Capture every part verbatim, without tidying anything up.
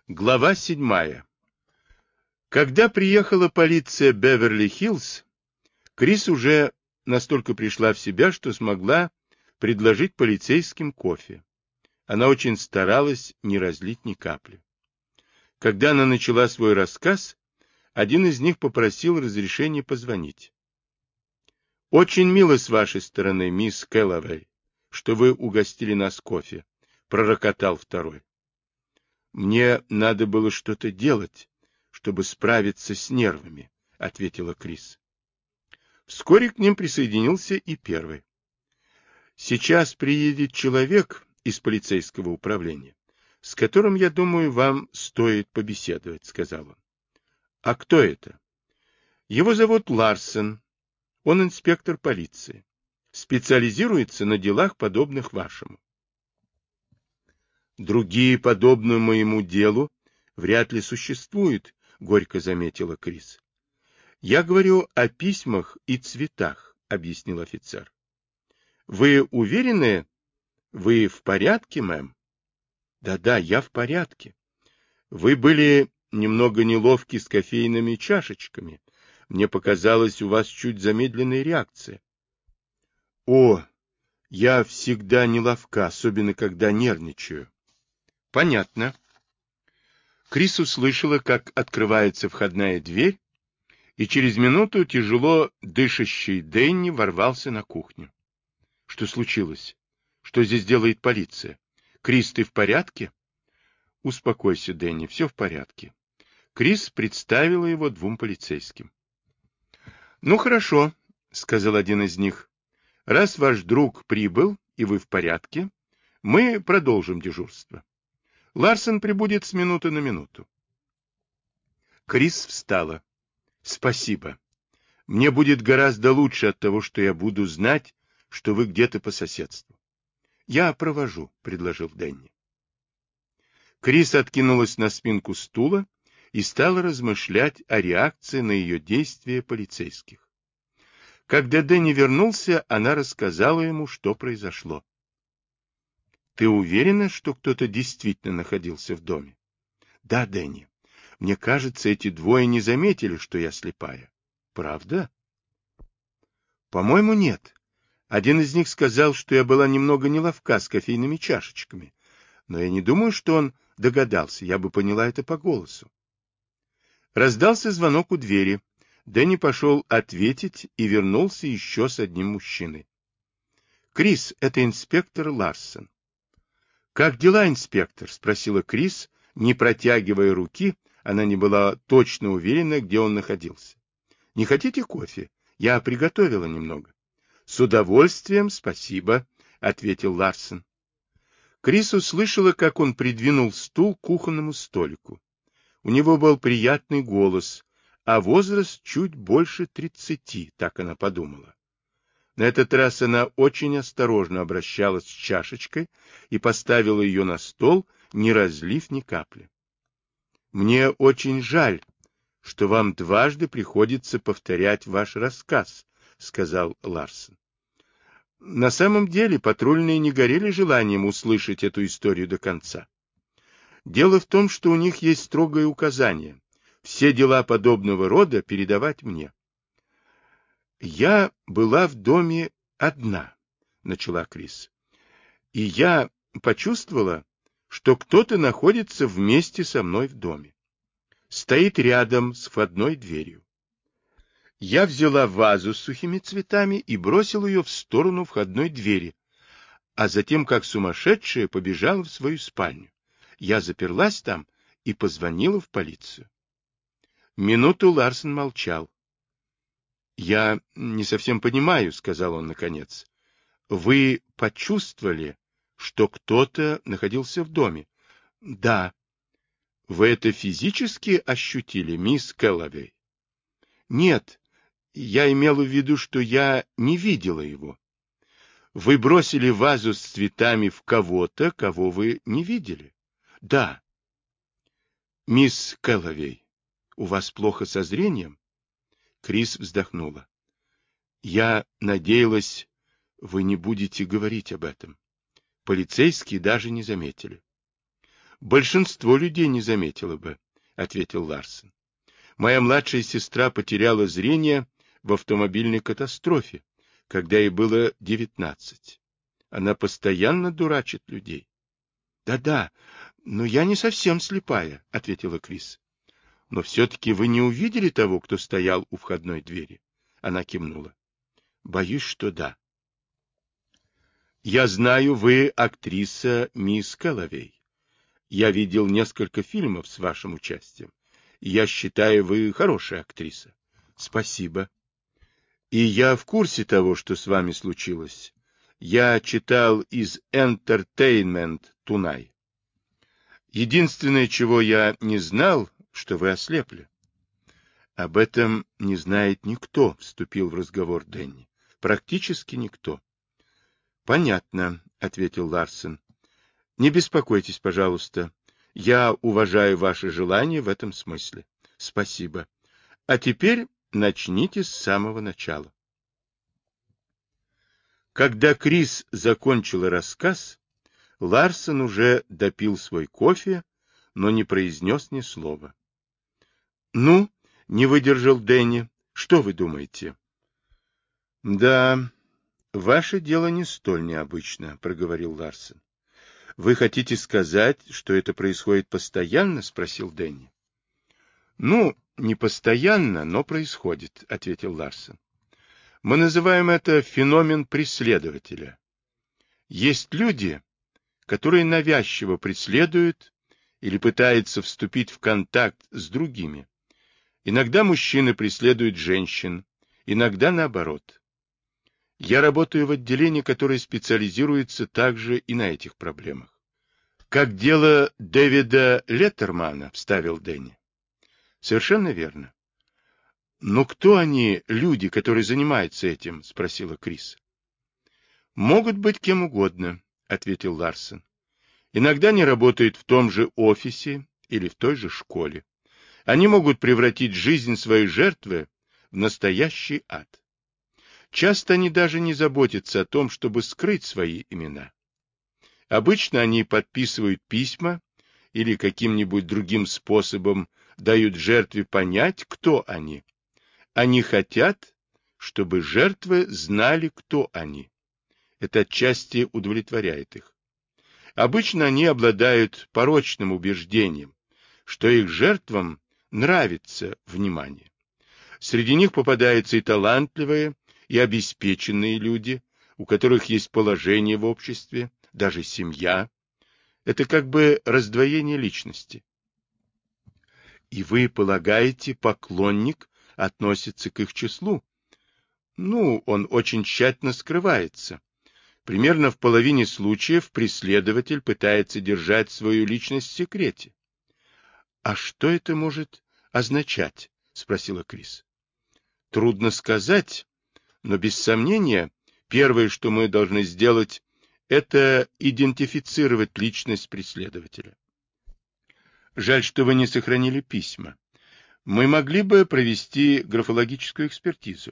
Глава седьмая. Когда приехала полиция Беверли-Хиллз, Крис уже настолько пришла в себя, что смогла предложить полицейским кофе. Она очень старалась не разлить ни капли. Когда она начала свой рассказ, один из них попросил разрешения позвонить. «Очень мило с вашей стороны, мисс Кэллоуэй, что вы угостили нас кофе», — пророкотал второй. «Мне надо было что-то делать, чтобы справиться с нервами», — ответила Крис. Вскоре к ним присоединился и первый. «Сейчас приедет человек из полицейского управления, с которым, я думаю, вам стоит побеседовать», — сказал он. «А кто это?» «Его зовут Ларсен. Он инспектор полиции. Специализируется на делах, подобных вашему». «Другие, подобные моему делу, вряд ли существуют», — горько заметила Крис. «Я говорю о письмах и цветах», — объяснил офицер. «Вы уверены? Вы в порядке, мэм?» «Да-да, я в порядке. Вы были немного неловки с кофейными чашечками. Мне показалось, у вас чуть замедленная реакция». «О, я всегда неловка, особенно когда нервничаю». «Понятно». Крис услышала, как открывается входная дверь, и через минуту тяжело дышащий Дэнни ворвался на кухню. «Что случилось? Что здесь делает полиция? Крис, ты в порядке?» «Успокойся, Дэнни, все в порядке». Крис представила его двум полицейским. «Ну, хорошо», — сказал один из них. «Раз ваш друг прибыл, и вы в порядке, мы продолжим дежурство. Ларсен прибудет с минуты на минуту». Крис встала. «Спасибо. Мне будет гораздо лучше от того, что я буду знать, что вы где-то по соседству». «Я провожу», — предложил Дэнни. Крис откинулась на спинку стула и стала размышлять о реакции на ее действия полицейских. Когда Дэнни вернулся, она рассказала ему, что произошло. «Ты уверена, что кто-то действительно находился в доме?» «Да, Дэнни. Мне кажется, эти двое не заметили, что я слепая». «Правда?» «По-моему, нет. Один из них сказал, что я была немного неловка с кофейными чашечками. Но я не думаю, что он догадался. Я бы поняла это по голосу». Раздался звонок у двери. Дэнни пошел ответить и вернулся еще с одним мужчиной. «Крис, это инспектор Ларсен». «Как дела, инспектор?» — спросила Крис, не протягивая руки. Она не была точно уверена, где он находился. «Не хотите кофе? Я приготовила немного». «С удовольствием, спасибо», — ответил Ларсен. Крис услышала, как он придвинул стул к кухонному столику. У него был приятный голос, а возраст чуть больше тридцати, так она подумала. На этот раз она очень осторожно обращалась с чашечкой и поставила ее на стол, не разлив ни капли. «Мне очень жаль, что вам дважды приходится повторять ваш рассказ», — сказал Ларсен. На самом деле патрульные не горели желанием услышать эту историю до конца. Дело в том, что у них есть строгое указание все дела подобного рода передавать мне. «Я была в доме одна», — начала Крис, — «и я почувствовала, что кто-то находится вместе со мной в доме. Стоит рядом с входной дверью. Я взяла вазу с сухими цветами и бросила ее в сторону входной двери, а затем, как сумасшедшая, побежала в свою спальню. Я заперлась там и позвонила в полицию». Минуту Ларсен молчал. «Я не совсем понимаю», — сказал он наконец. «Вы почувствовали, что кто-то находился в доме?» «Да». «Вы это физически ощутили, мисс Кэллоуэй?» «Нет, я имела в виду, что я не видела его». «Вы бросили вазу с цветами в кого-то, кого вы не видели?» «Да». «Мисс Кэллоуэй, у вас плохо со зрением?» Крис вздохнула. «Я надеялась, вы не будете говорить об этом. Полицейские даже не заметили». Большинство людей не заметило бы, — ответил Ларсен. Моя младшая сестра потеряла зрение в автомобильной катастрофе, когда ей было девятнадцать. Она постоянно дурачит людей. Да — Да-да, но я не совсем слепая, — ответила Крис. — Но все-таки вы не увидели того, кто стоял у входной двери? Она кивнула. — Боюсь, что да. — Я знаю, вы актриса мисс Кэллоуэй. Я видел несколько фильмов с вашим участием. Я считаю, вы хорошая актриса. — Спасибо. — И я в курсе того, что с вами случилось. Я читал из Entertainment Tonight. Единственное, чего я не знал, что вы ослепли. — Об этом не знает никто, — вступил в разговор Дэнни. — Практически никто. — Понятно, — ответил Ларсен. — Не беспокойтесь, пожалуйста. Я уважаю ваше желание в этом смысле. Спасибо. А теперь начните с самого начала. Когда Крис закончила рассказ, Ларсен уже допил свой кофе, но не произнес ни слова. — Ну, — не выдержал Дэнни, — что вы думаете? — Да, ваше дело не столь необычно, — проговорил Ларсен. — Вы хотите сказать, что это происходит постоянно? — спросил Дэнни. — Ну, не постоянно, но происходит, — ответил Ларсен. — Мы называем это феномен преследователя. Есть люди, которые навязчиво преследуют или пытаются вступить в контакт с другими. Иногда мужчины преследуют женщин, иногда наоборот. Я работаю в отделении, которое специализируется также и на этих проблемах. Как дело Дэвида Леттермана, вставил Дэнни. Совершенно верно. Но кто они, люди, которые занимаются этим? Спросила Крис. Могут быть кем угодно, ответил Ларсен. Иногда они работают в том же офисе или в той же школе. Они могут превратить жизнь своей жертвы в настоящий ад. Часто они даже не заботятся о том, чтобы скрыть свои имена. Обычно они подписывают письма или каким-нибудь другим способом дают жертве понять, кто они. Они хотят, чтобы жертвы знали, кто они. Это отчасти удовлетворяет их. Обычно они обладают порочным убеждением, что их жертвам нравится внимание. Среди них попадаются и талантливые, и обеспеченные люди, у которых есть положение в обществе, даже семья. Это как бы раздвоение личности. И вы полагаете, поклонник относится к их числу? Ну, он очень тщательно скрывается. Примерно в половине случаев преследователь пытается держать свою личность в секрете. — А что это может означать? — спросила Крис. — Трудно сказать, но без сомнения первое, что мы должны сделать, это идентифицировать личность преследователя. Жаль, что вы не сохранили письма. Мы могли бы провести графологическую экспертизу.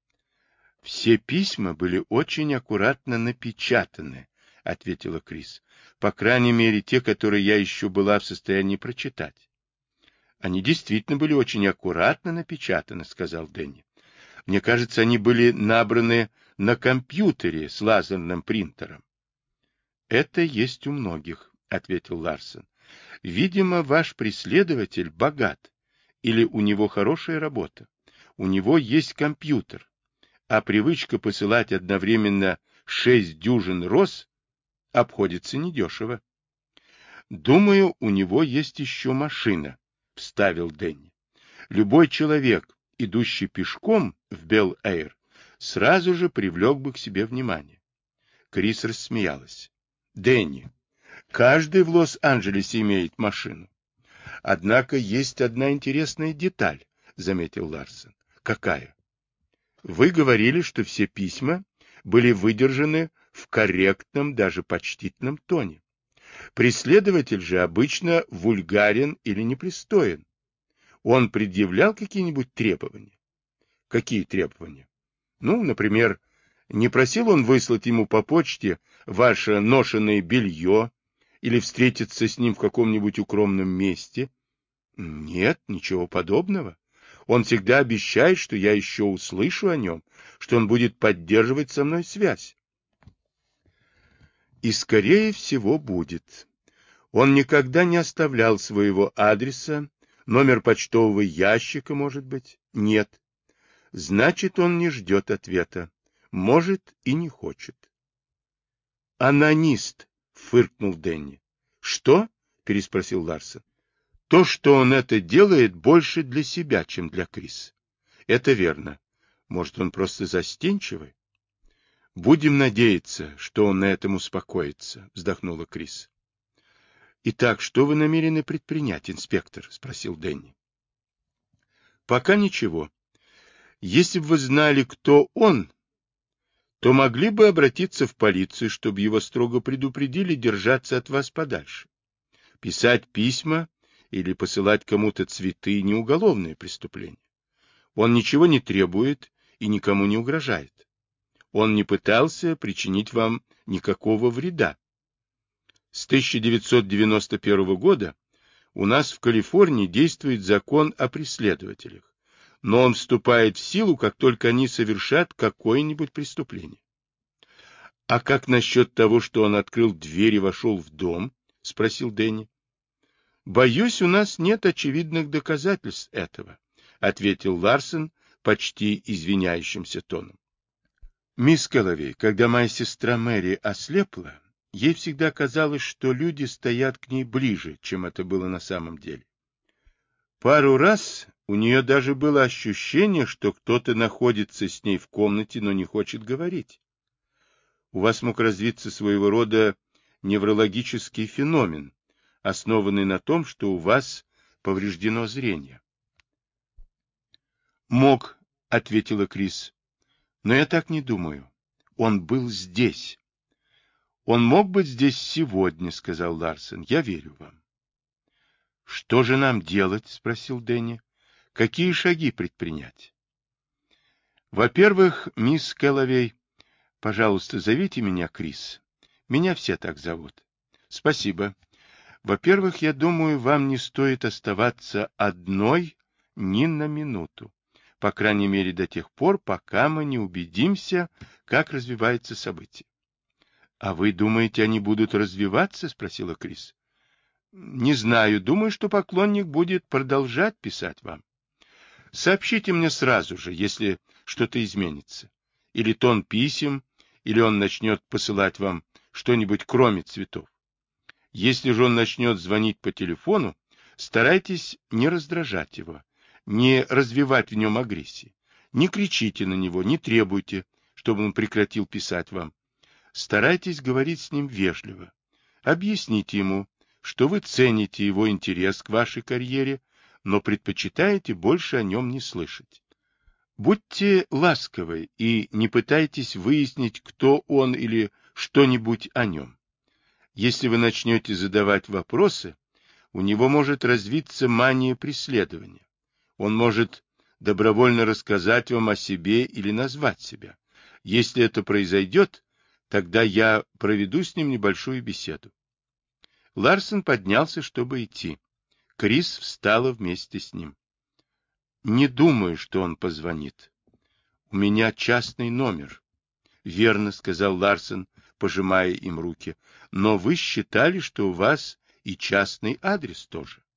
Все письма были очень аккуратно напечатаны, ответила Крис. По крайней мере, те, которые я еще была в состоянии прочитать. Они действительно были очень аккуратно напечатаны, сказал Дэнни. Мне кажется, они были набраны на компьютере с лазерным принтером. Это есть у многих, ответил Ларсен. Видимо, ваш преследователь богат, или у него хорошая работа. У него есть компьютер, а привычка посылать одновременно шесть дюжин роз обходится недешево. Думаю, у него есть еще машина, вставил Дэнни. Любой человек, идущий пешком в Белл-Эйр, сразу же привлек бы к себе внимание. Крис рассмеялась. Дэнни, каждый в Лос-Анджелесе имеет машину. Однако есть одна интересная деталь, заметил Ларсен. Какая? Вы говорили, что все письма были выдержаны в корректном, даже почтительном тоне. Преследователь же обычно вульгарен или непристоен. Он предъявлял какие-нибудь требования? Какие требования? Ну, например, не просил он выслать ему по почте ваше ношеное белье Или встретиться с ним в каком-нибудь укромном месте? Нет, ничего подобного. Он всегда обещает, что я еще услышу о нем, что он будет поддерживать со мной связь. И, скорее всего, будет. Он никогда не оставлял своего адреса, номер почтового ящика, может быть? Нет. Значит, он не ждет ответа. Может, и не хочет. Анонист, фыркнул Дэнни. Что? Переспросил Ларсен. То, что он это делает, больше для себя, чем для Крис. Это верно. Может, он просто застенчивый? Будем надеяться, что он на этом успокоится, вздохнула Крис. Итак, что вы намерены предпринять, инспектор? Спросил Дэнни. Пока ничего. Если бы вы знали, кто он, то могли бы обратиться в полицию, чтобы его строго предупредили держаться от вас подальше. Писать письма или посылать кому-то цветы – не уголовное преступление. Он ничего не требует и никому не угрожает. Он не пытался причинить вам никакого вреда. С тысяча девятьсот девяносто первого года у нас в Калифорнии действует закон о преследователях, но он вступает в силу, как только они совершат какое-нибудь преступление. — А как насчет того, что он открыл дверь и вошел в дом? — спросил Дэнни. — Боюсь, у нас нет очевидных доказательств этого, — ответил Ларсен почти извиняющимся тоном. — Мисс Кэллоуэй, когда моя сестра Мэри ослепла, ей всегда казалось, что люди стоят к ней ближе, чем это было на самом деле. Пару раз у нее даже было ощущение, что кто-то находится с ней в комнате, но не хочет говорить. У вас мог развиться своего рода неврологический феномен, основанный на том, что у вас повреждено зрение. Мог, ответила Крис, но я так не думаю. Он был здесь. Он мог быть здесь сегодня, сказал Ларсен. Я верю вам. Что же нам делать? Спросил Дэнни. Какие шаги предпринять? Во-первых, мисс Кэллоуэй, пожалуйста, зовите меня Крис. Меня все так зовут. Спасибо. Во-первых, я думаю, вам не стоит оставаться одной ни на минуту. По крайней мере, до тех пор, пока мы не убедимся, как развивается событие. — А вы думаете, они будут развиваться? — спросила Крис. — Не знаю. Думаю, что поклонник будет продолжать писать вам. Сообщите мне сразу же, если что-то изменится. Или тон писем, или он начнет посылать вам что-нибудь кроме цветов. Если же он начнет звонить по телефону, старайтесь не раздражать его, не развивать в нем агрессии. Не кричите на него, не требуйте, чтобы он прекратил писать вам. Старайтесь говорить с ним вежливо. Объясните ему, что вы цените его интерес к вашей карьере, но предпочитаете больше о нем не слышать. Будьте ласковы и не пытайтесь выяснить, кто он или что-нибудь о нем. Если вы начнете задавать вопросы, у него может развиться мания преследования. Он может добровольно рассказать вам о себе или назвать себя. Если это произойдет, тогда я проведу с ним небольшую беседу. Ларсен поднялся, чтобы идти. Крис встала вместе с ним. Не думаю, что он позвонит. У меня частный номер. Верно, сказал Ларсен, пожимая им руки. Но вы считали, что у вас и частный адрес тоже.